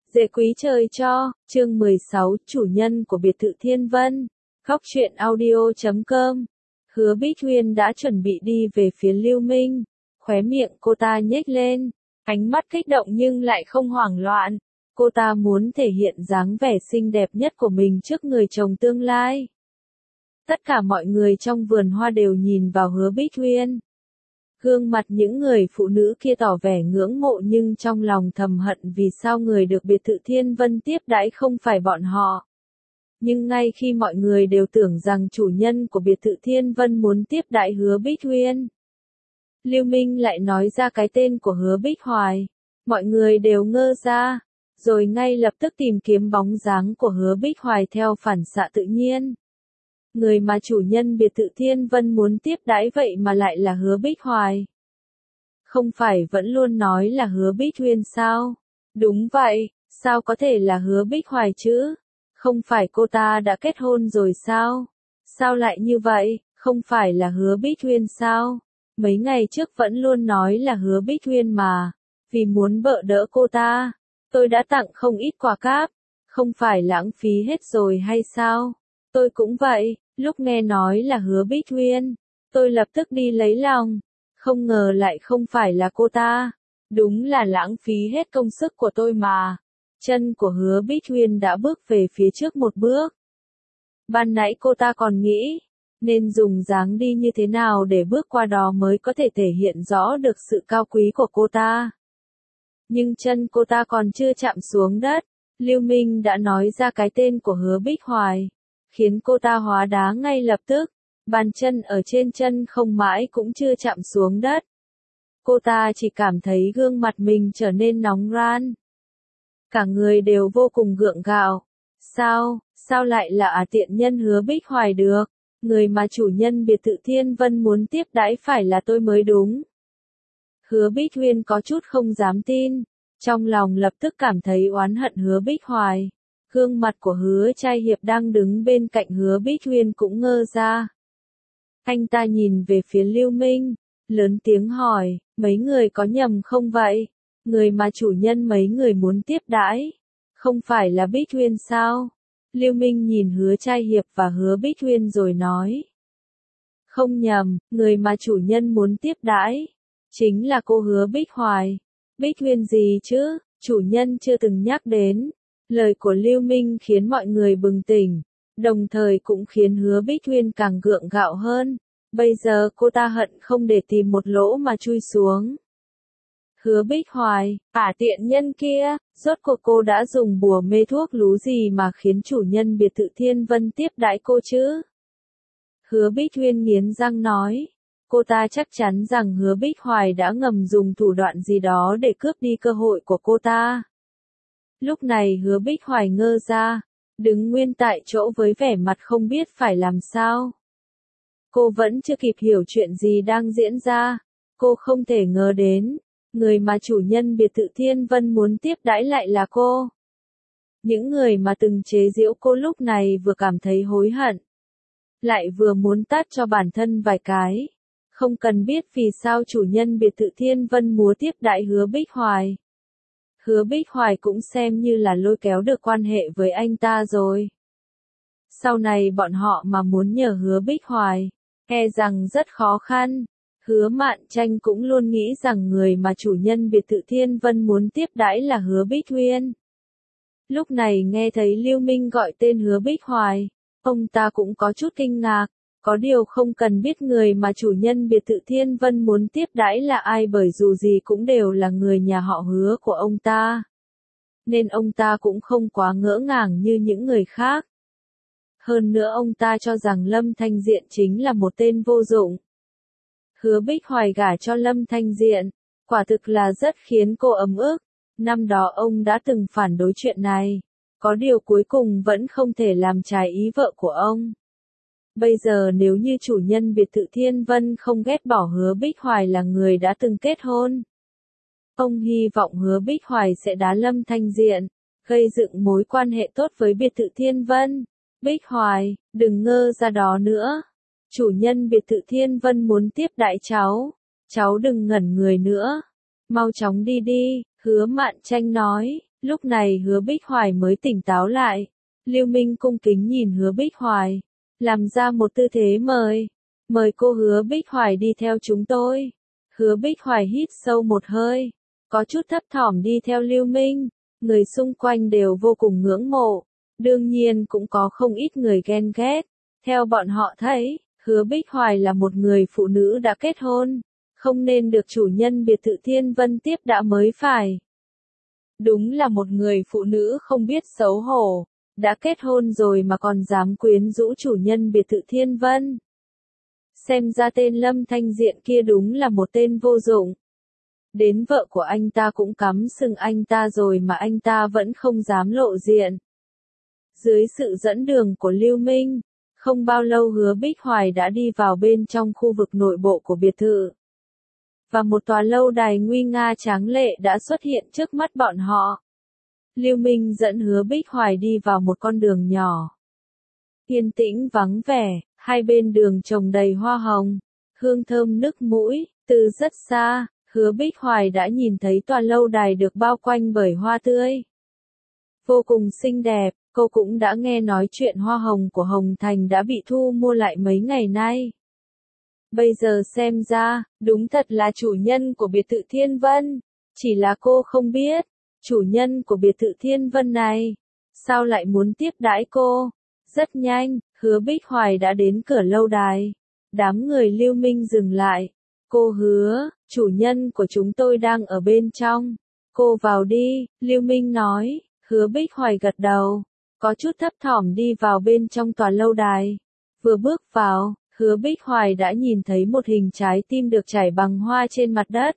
Dễ quý trời cho, chương 16, chủ nhân của biệt thự Thiên Vân. Góc truyện audio.com. Hứa Bích Huyên đã chuẩn bị đi về phía Lưu Minh. Khóe miệng cô ta nhếch lên, ánh mắt kích động nhưng lại không hoảng loạn. Cô ta muốn thể hiện dáng vẻ xinh đẹp nhất của mình trước người chồng tương lai. Tất cả mọi người trong vườn hoa đều nhìn vào Hứa Bích Huyên. Gương mặt những người phụ nữ kia tỏ vẻ ngưỡng mộ nhưng trong lòng thầm hận vì sao người được biệt thự Thiên Vân tiếp đãi không phải bọn họ. Nhưng ngay khi mọi người đều tưởng rằng chủ nhân của biệt thự Thiên Vân muốn tiếp đãi Hứa Bích Huyên, Lưu Minh lại nói ra cái tên của Hứa Bích Hoài. Mọi người đều ngơ ra, rồi ngay lập tức tìm kiếm bóng dáng của Hứa Bích Hoài theo phản xạ tự nhiên. Người mà chủ nhân biệt thự Thiên Vân muốn tiếp đãi vậy mà lại là Hứa Bích Hoài. Không phải vẫn luôn nói là Hứa Bích Huyên sao? Đúng vậy, sao có thể là Hứa Bích Hoài chứ? Không phải cô ta đã kết hôn rồi sao? Sao lại như vậy, không phải là Hứa Bích Huyên sao? Mấy ngày trước vẫn luôn nói là Hứa Bích Huyên mà. Vì muốn bợ đỡ cô ta, tôi đã tặng không ít quà cáp. Không phải lãng phí hết rồi hay sao? Tôi cũng vậy, lúc nghe nói là Hứa Bích Huyên, tôi lập tức đi lấy lòng. Không ngờ lại không phải là cô ta. Đúng là lãng phí hết công sức của tôi mà. Chân của Hứa Bích Huyên đã bước về phía trước một bước. Ban nãy cô ta còn nghĩ, nên dùng dáng đi như thế nào để bước qua đó mới có thể thể hiện rõ được sự cao quý của cô ta. Nhưng chân cô ta còn chưa chạm xuống đất, Lưu Minh đã nói ra cái tên của Hứa Bích Hoài, khiến cô ta hóa đá ngay lập tức. Bàn chân ở trên chân không mãi cũng chưa chạm xuống đất. Cô ta chỉ cảm thấy gương mặt mình trở nên nóng ran. Cả người đều vô cùng gượng gạo. Sao lại là tiện nhân Hứa Bích Hoài được? Người mà chủ nhân biệt thự Thiên Vân muốn tiếp đãi phải là tôi mới đúng. Hứa Bích Huyên có chút không dám tin. Trong lòng lập tức cảm thấy oán hận Hứa Bích Hoài. Gương mặt của Hứa Trai Hiệp đang đứng bên cạnh Hứa Bích Huyên cũng ngơ ra. Anh ta nhìn về phía Lưu Minh, lớn tiếng hỏi, mấy người có nhầm không vậy? Người mà chủ nhân mấy người muốn tiếp đãi, không phải là Bích Huyên sao? Lưu Minh nhìn Hứa Trai Hiệp và Hứa Bích Huyên rồi nói. Không nhầm, người mà chủ nhân muốn tiếp đãi, chính là cô Hứa Bích Hoài. Bích Huyên gì chứ, chủ nhân chưa từng nhắc đến. Lời của Lưu Minh khiến mọi người bừng tỉnh. Đồng thời cũng khiến Hứa Bích Huyên càng gượng gạo hơn. Bây giờ cô ta hận không để tìm một lỗ mà chui xuống. Hứa Bích Hoài, tiện nhân kia, rốt cuộc cô đã dùng bùa mê thuốc lú gì mà khiến chủ nhân biệt thự Thiên Vân tiếp đãi cô chứ? Hứa Bích Huyên nghiến răng nói. Cô ta chắc chắn rằng Hứa Bích Hoài đã ngầm dùng thủ đoạn gì đó để cướp đi cơ hội của cô ta. Lúc này Hứa Bích Hoài ngơ ra, đứng nguyên tại chỗ với vẻ mặt không biết phải làm sao. Cô vẫn chưa kịp hiểu chuyện gì đang diễn ra. Cô không thể ngờ đến, người mà chủ nhân biệt thự Thiên Vân muốn tiếp đãi lại là cô. Những người mà từng chế giễu cô lúc này vừa cảm thấy hối hận, lại vừa muốn tát cho bản thân vài cái. Không cần biết vì sao chủ nhân biệt thự Thiên Vân muốn tiếp đãi Hứa Bích Hoài. Hứa Bích Hoài cũng xem như là lôi kéo được quan hệ với anh ta rồi. Sau này bọn họ mà muốn nhờ Hứa Bích Hoài, e rằng rất khó khăn. Hứa Mạn Tranh cũng luôn nghĩ rằng người mà chủ nhân biệt thự Thiên Vân muốn tiếp đãi là Hứa Bích Huyên. Lúc này nghe thấy Lưu Minh gọi tên Hứa Bích Hoài, ông ta cũng có chút kinh ngạc. Có điều không cần biết người mà chủ nhân biệt thự Thiên Vân muốn tiếp đãi là ai, bởi dù gì cũng đều là người nhà họ Hứa của ông ta. Nên ông ta cũng không quá ngỡ ngàng như những người khác. Hơn nữa ông ta cho rằng Lâm Thanh Diện chính là một tên vô dụng. Hứa Bích Hoài gả cho Lâm Thanh Diện, quả thực là rất khiến cô ấm ức. Năm đó ông đã từng phản đối chuyện này. Có điều cuối cùng vẫn không thể làm trái ý vợ của ông. Bây giờ nếu như chủ nhân biệt thự Thiên Vân không ghét bỏ Hứa Bích Hoài là người đã từng kết hôn, ông hy vọng Hứa Bích Hoài sẽ đá Lâm Thanh Diện, gây dựng mối quan hệ tốt với biệt thự Thiên Vân. Bích Hoài, đừng ngơ ra đó nữa. Chủ nhân biệt thự Thiên Vân muốn tiếp đãi cháu đừng ngẩn người nữa. Mau chóng đi đi, Hứa Mạn Tranh nói. Lúc này Hứa Bích Hoài mới tỉnh táo lại. Lưu Minh cung kính nhìn Hứa Bích Hoài, làm ra một tư thế mời. Mời cô Hứa Bích Hoài đi theo chúng tôi. Hứa Bích Hoài hít sâu một hơi, có chút thấp thỏm đi theo Lưu Minh. Người xung quanh đều vô cùng ngưỡng mộ, đương nhiên cũng có không ít người ghen ghét. Theo bọn họ thấy, Hứa Bích Hoài là một người phụ nữ đã kết hôn, không nên được chủ nhân biệt thự Thiên Vân tiếp đãi mới phải. Đúng là một người phụ nữ không biết xấu hổ, đã kết hôn rồi mà còn dám quyến rũ chủ nhân biệt thự Thiên Vân. Xem ra tên Lâm Thanh Diện kia đúng là một tên vô dụng. Đến vợ của anh ta cũng cắm sừng anh ta rồi mà anh ta vẫn không dám lộ diện. Dưới sự dẫn đường của Lưu Minh, không bao lâu Hứa Bích Hoài đã đi vào bên trong khu vực nội bộ của biệt thự. Và một tòa lâu đài nguy nga tráng lệ đã xuất hiện trước mắt bọn họ. Lưu Minh dẫn Hứa Bích Hoài đi vào một con đường nhỏ. Yên tĩnh vắng vẻ, hai bên đường trồng đầy hoa hồng, hương thơm nức mũi. Từ rất xa, Hứa Bích Hoài đã nhìn thấy tòa lâu đài được bao quanh bởi hoa tươi. Vô cùng xinh đẹp, cô cũng đã nghe nói chuyện hoa hồng của Hồng Thành đã bị thu mua lại mấy ngày nay. Bây giờ xem ra, đúng thật là chủ nhân của biệt thự Thiên Vân. Chỉ là cô không biết, chủ nhân của biệt thự Thiên Vân này, sao lại muốn tiếp đãi cô. Rất nhanh, Hứa Bích Hoài đã đến cửa lâu đài. Đám người Lưu Minh dừng lại. Cô Hứa, chủ nhân của chúng tôi đang ở bên trong. Cô vào đi, Lưu Minh nói. Hứa Bích Hoài gật đầu, có chút thấp thỏm đi vào bên trong tòa lâu đài. Vừa bước vào, Hứa Bích Hoài đã nhìn thấy một hình trái tim được trải bằng hoa trên mặt đất.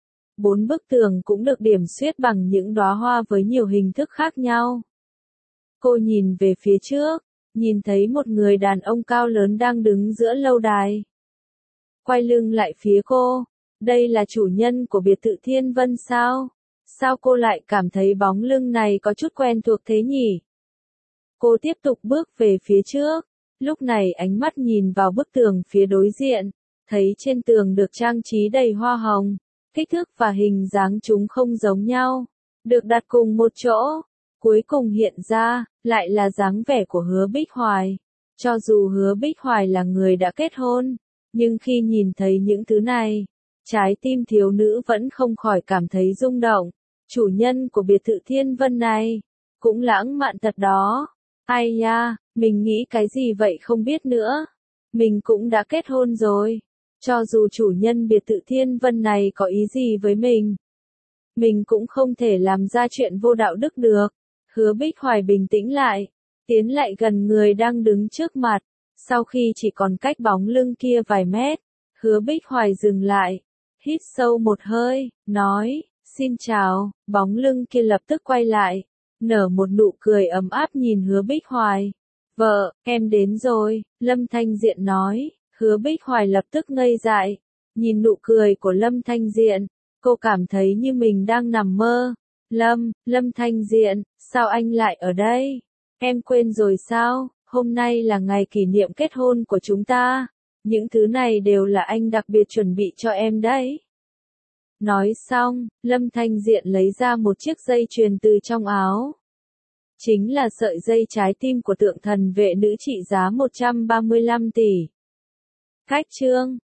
4 bức tường cũng được điểm xuyết bằng những đóa hoa với nhiều hình thức khác nhau. Cô nhìn về phía trước, nhìn thấy một người đàn ông cao lớn đang đứng giữa lâu đài. Quay lưng lại phía cô, đây là chủ nhân của biệt thự Thiên Vân sao? Sao cô lại cảm thấy bóng lưng này có chút quen thuộc thế nhỉ? Cô tiếp tục bước về phía trước, lúc này ánh mắt nhìn vào bức tường phía đối diện, thấy trên tường được trang trí đầy hoa hồng, kích thước và hình dáng chúng không giống nhau, được đặt cùng một chỗ. Cuối cùng hiện ra, lại là dáng vẻ của Hứa Bích Hoài. Cho dù Hứa Bích Hoài là người đã kết hôn, nhưng khi nhìn thấy những thứ này, trái tim thiếu nữ vẫn không khỏi cảm thấy rung động. Chủ nhân của biệt thự Thiên Vân này, cũng lãng mạn thật đó. Ai nha, mình nghĩ cái gì vậy không biết nữa. Mình cũng đã kết hôn rồi. Cho dù chủ nhân biệt thự Thiên Vân này có ý gì với mình cũng không thể làm ra chuyện vô đạo đức được. Hứa Bích Hoài bình tĩnh lại, tiến lại gần người đang đứng trước mặt. Sau khi chỉ còn cách bóng lưng kia vài mét, Hứa Bích Hoài dừng lại, hít sâu một hơi, nói, xin chào. Bóng lưng kia lập tức quay lại, nở một nụ cười ấm áp nhìn Hứa Bích Hoài. Vợ, em đến rồi, Lâm Thanh Diện nói. Hứa Bích Hoài lập tức ngây dại, nhìn nụ cười của Lâm Thanh Diện, cô cảm thấy như mình đang nằm mơ. Lâm Thanh Diện, sao anh lại ở đây? Em quên rồi sao? Hôm nay là ngày kỷ niệm kết hôn của chúng ta. Những thứ này đều là anh đặc biệt chuẩn bị cho em đấy. Nói xong, Lâm Thanh Diện lấy ra một chiếc dây chuyền từ trong áo. Chính là sợi dây trái tim của tượng thần vệ nữ trị giá 135 tỷ. Cách chương